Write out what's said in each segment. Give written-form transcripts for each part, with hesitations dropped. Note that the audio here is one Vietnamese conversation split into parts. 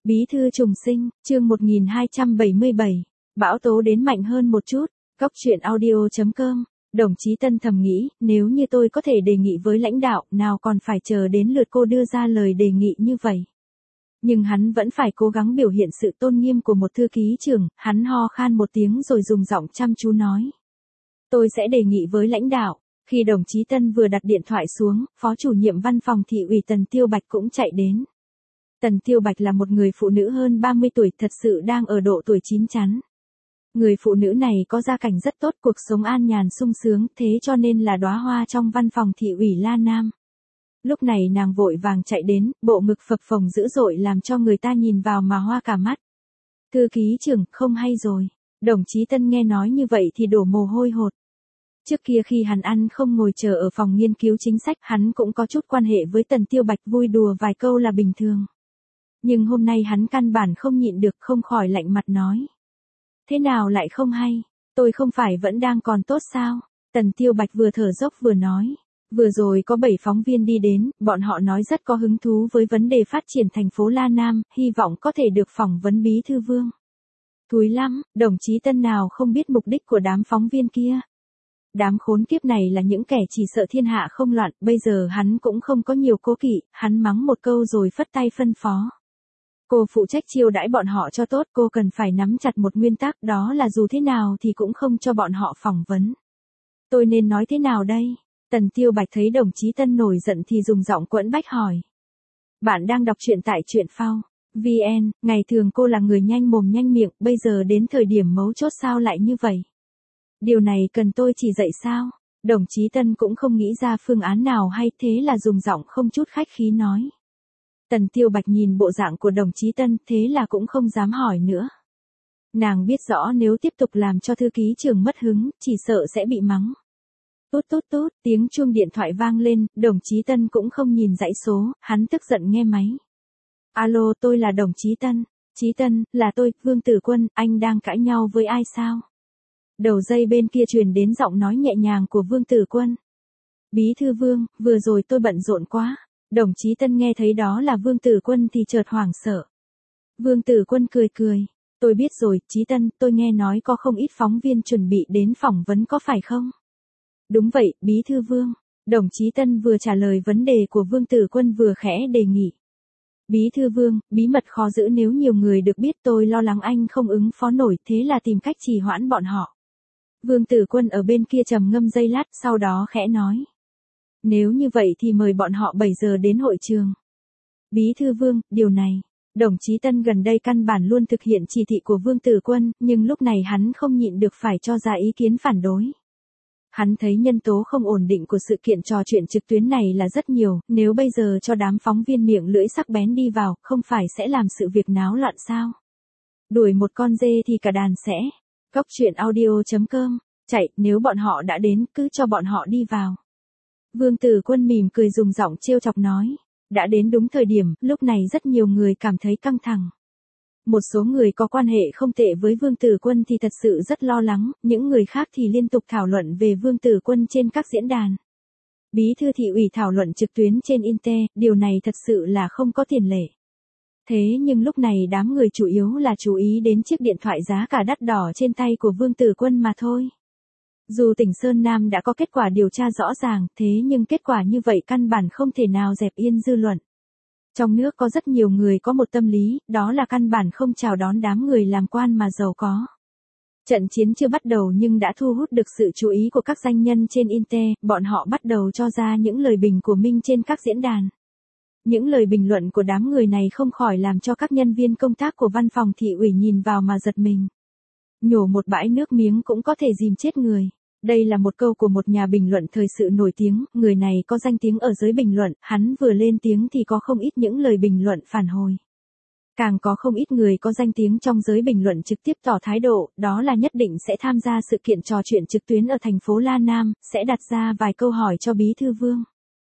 Bí thư trùng sinh, chương 1277. Bão tố đến mạnh hơn một chút. Cóc truyện audio.com. Đồng chí Tân thầm nghĩ, nếu như tôi có thể đề nghị với lãnh đạo, nào còn phải chờ đến lượt cô đưa ra lời đề nghị như vậy. Nhưng hắn vẫn phải cố gắng biểu hiện sự tôn nghiêm của một thư ký trưởng, hắn ho khan một tiếng rồi dùng giọng chăm chú nói. Tôi sẽ đề nghị với lãnh đạo. Khi đồng chí Tân vừa đặt điện thoại xuống, phó chủ nhiệm văn phòng thị ủy Tần Tiêu Bạch cũng chạy đến. Tần Tiêu Bạch là một người phụ nữ hơn 30 tuổi, thật sự đang ở độ tuổi chín chắn. Người phụ nữ này có gia cảnh rất tốt, cuộc sống an nhàn sung sướng, thế cho nên là đóa hoa trong văn phòng thị ủy La Nam. Lúc này nàng vội vàng chạy đến, bộ ngực phập phồng dữ dội làm cho người ta nhìn vào mà hoa cả mắt. Thư ký trưởng, không hay rồi. Đồng chí Tân nghe nói như vậy thì đổ mồ hôi hột. Trước kia khi hắn ăn không ngồi chờ ở phòng nghiên cứu chính sách, hắn cũng có chút quan hệ với Tần Tiêu Bạch, vui đùa vài câu là bình thường. Nhưng hôm nay hắn căn bản không nhịn được, không khỏi lạnh mặt nói. Thế nào lại không hay, tôi không phải vẫn đang còn tốt sao? Tần Tiêu Bạch vừa thở dốc vừa nói. Vừa rồi có 7 phóng viên đi đến, bọn họ nói rất có hứng thú với vấn đề phát triển thành phố La Nam, hy vọng có thể được phỏng vấn Bí thư Vương. Thúi lắm, đồng chí Tân nào không biết mục đích của đám phóng viên kia. Đám khốn kiếp này là những kẻ chỉ sợ thiên hạ không loạn, bây giờ hắn cũng không có nhiều cố kỵ, hắn mắng một câu rồi phất tay phân phó. Cô phụ trách chiêu đãi bọn họ cho tốt, cô cần phải nắm chặt một nguyên tắc, đó là dù thế nào thì cũng không cho bọn họ phỏng vấn. Tôi nên nói thế nào đây? Tần Tiêu Bạch thấy đồng chí Tân nổi giận thì dùng giọng quẫn bách hỏi. Bạn đang đọc truyện tại truyện phao VN, ngày thường cô là người nhanh mồm nhanh miệng, bây giờ đến thời điểm mấu chốt sao lại như vậy? Điều này cần tôi chỉ dạy sao? Đồng chí Tân cũng không nghĩ ra phương án nào hay, thế là dùng giọng không chút khách khí nói. Tần Tiêu Bạch nhìn bộ dạng của đồng chí Tân, thế là cũng không dám hỏi nữa. Nàng biết rõ nếu tiếp tục làm cho thư ký trưởng mất hứng, chỉ sợ sẽ bị mắng. Tút tút tút, tiếng chuông điện thoại vang lên, đồng chí Tân cũng không nhìn dãy số, hắn tức giận nghe máy. Alo, tôi là đồng chí Tân. Chí Tân, là tôi, Vương Tử Quân, anh đang cãi nhau với ai sao? Đầu dây bên kia truyền đến giọng nói nhẹ nhàng của Vương Tử Quân. Bí thư Vương, vừa rồi tôi bận rộn quá. Đồng chí Tân nghe thấy đó là Vương Tử Quân thì chợt hoảng sợ. Vương Tử Quân cười cười. Tôi biết rồi, Chí Tân, tôi nghe nói có không ít phóng viên chuẩn bị đến phỏng vấn có phải không? Đúng vậy, Bí thư Vương. Đồng chí Tân vừa trả lời vấn đề của Vương Tử Quân vừa khẽ đề nghị. Bí thư Vương, bí mật khó giữ, nếu nhiều người được biết tôi lo lắng anh không ứng phó nổi, thế là tìm cách trì hoãn bọn họ. Vương Tử Quân ở bên kia trầm ngâm giây lát, sau đó khẽ nói. Nếu như vậy thì mời bọn họ 7 giờ đến hội trường. Bí thư Vương, điều này, đồng chí Tân gần đây căn bản luôn thực hiện chỉ thị của Vương Tử Quân, nhưng lúc này hắn không nhịn được phải cho ra ý kiến phản đối. Hắn thấy nhân tố không ổn định của sự kiện trò chuyện trực tuyến này là rất nhiều, nếu bây giờ cho đám phóng viên miệng lưỡi sắc bén đi vào, không phải sẽ làm sự việc náo loạn sao? Đuổi một con dê thì cả đàn sẽ. Cóc truyện audio.com. Chạy, nếu bọn họ đã đến, cứ cho bọn họ đi vào. Vương Tử Quân mỉm cười dùng giọng trêu chọc nói. Đã đến đúng thời điểm, lúc này rất nhiều người cảm thấy căng thẳng. Một số người có quan hệ không tệ với Vương Tử Quân thì thật sự rất lo lắng, những người khác thì liên tục thảo luận về Vương Tử Quân trên các diễn đàn. Bí thư thị ủy thảo luận trực tuyến trên Inter, điều này thật sự là không có tiền lệ. Thế nhưng lúc này đám người chủ yếu là chú ý đến chiếc điện thoại giá cả đắt đỏ trên tay của Vương Tử Quân mà thôi. Dù tỉnh Sơn Nam đã có kết quả điều tra rõ ràng, thế nhưng kết quả như vậy căn bản không thể nào dẹp yên dư luận. Trong nước có rất nhiều người có một tâm lý, đó là căn bản không chào đón đám người làm quan mà giàu có. Trận chiến chưa bắt đầu nhưng đã thu hút được sự chú ý của các danh nhân trên Inter, bọn họ bắt đầu cho ra những lời bình của mình trên các diễn đàn. Những lời bình luận của đám người này không khỏi làm cho các nhân viên công tác của văn phòng thị ủy nhìn vào mà giật mình. Nhổ một bãi nước miếng cũng có thể dìm chết người. Đây là một câu của một nhà bình luận thời sự nổi tiếng, người này có danh tiếng ở giới bình luận, hắn vừa lên tiếng thì có không ít những lời bình luận phản hồi. Càng có không ít người có danh tiếng trong giới bình luận trực tiếp tỏ thái độ, đó là nhất định sẽ tham gia sự kiện trò chuyện trực tuyến ở thành phố La Nam, sẽ đặt ra vài câu hỏi cho Bí thư Vương.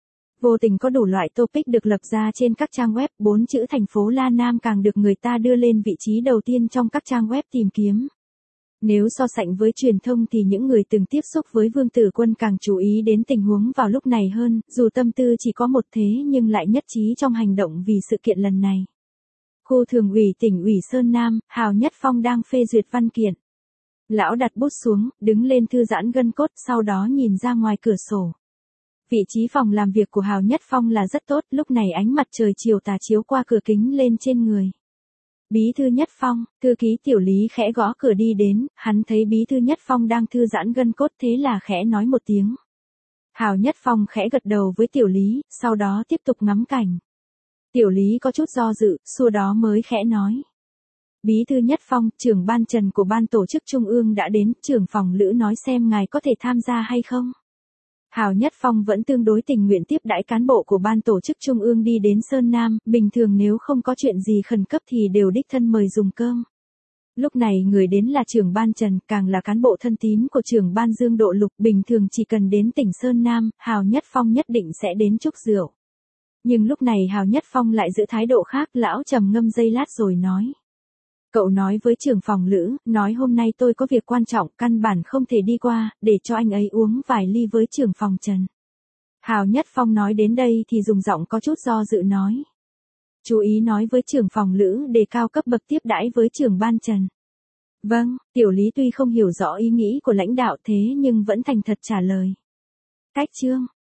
Vô tình có đủ loại topic được lập ra trên các trang web, 4 chữ thành phố La Nam càng được người ta đưa lên vị trí đầu tiên trong các trang web tìm kiếm. Nếu so sánh với truyền thông thì những người từng tiếp xúc với Vương Tử Quân càng chú ý đến tình huống vào lúc này hơn, dù tâm tư chỉ có một thế nhưng lại nhất trí trong hành động vì sự kiện lần này. Khu thường ủy tỉnh ủy Sơn Nam, Hào Nhất Phong đang phê duyệt văn kiện. Lão đặt bút xuống, đứng lên thư giãn gân cốt, sau đó nhìn ra ngoài cửa sổ. Vị trí phòng làm việc của Hào Nhất Phong là rất tốt, lúc này ánh mặt trời chiều tà chiếu qua cửa kính lên trên người. Bí thư Nhất Phong, thư ký Tiểu Lý khẽ gõ cửa đi đến, hắn thấy bí thư Nhất Phong đang thư giãn gân cốt thế là khẽ nói một tiếng. Hào Nhất Phong khẽ gật đầu với Tiểu Lý, sau đó tiếp tục ngắm cảnh. Tiểu Lý có chút do dự, sau đó mới khẽ nói. Bí thư Nhất Phong, trưởng ban Trần của ban tổ chức Trung ương đã đến, trưởng phòng Lữ nói xem ngài có thể tham gia hay không. Hào Nhất Phong vẫn tương đối tình nguyện tiếp đãi cán bộ của ban tổ chức Trung ương đi đến Sơn Nam, bình thường nếu không có chuyện gì khẩn cấp thì đều đích thân mời dùng cơm. Lúc này người đến là trưởng ban Trần, càng là cán bộ thân tín của trưởng ban Dương Độ Lục, bình thường chỉ cần đến tỉnh Sơn Nam, Hào Nhất Phong nhất định sẽ đến chúc rượu. Nhưng lúc này Hào Nhất Phong lại giữ thái độ khác, lão trầm ngâm giây lát rồi nói. Cậu nói với trưởng phòng Lữ, nói hôm nay tôi có việc quan trọng, căn bản không thể đi qua, để cho anh ấy uống vài ly với trưởng phòng Trần. Hào Nhất Phong nói đến đây thì dùng giọng có chút do dự nói. Chú ý nói với trưởng phòng Lữ đề cao cấp bậc tiếp đãi với trưởng ban Trần. Vâng, Tiểu Lý tuy không hiểu rõ ý nghĩ của lãnh đạo thế nhưng vẫn thành thật trả lời. Cách chương.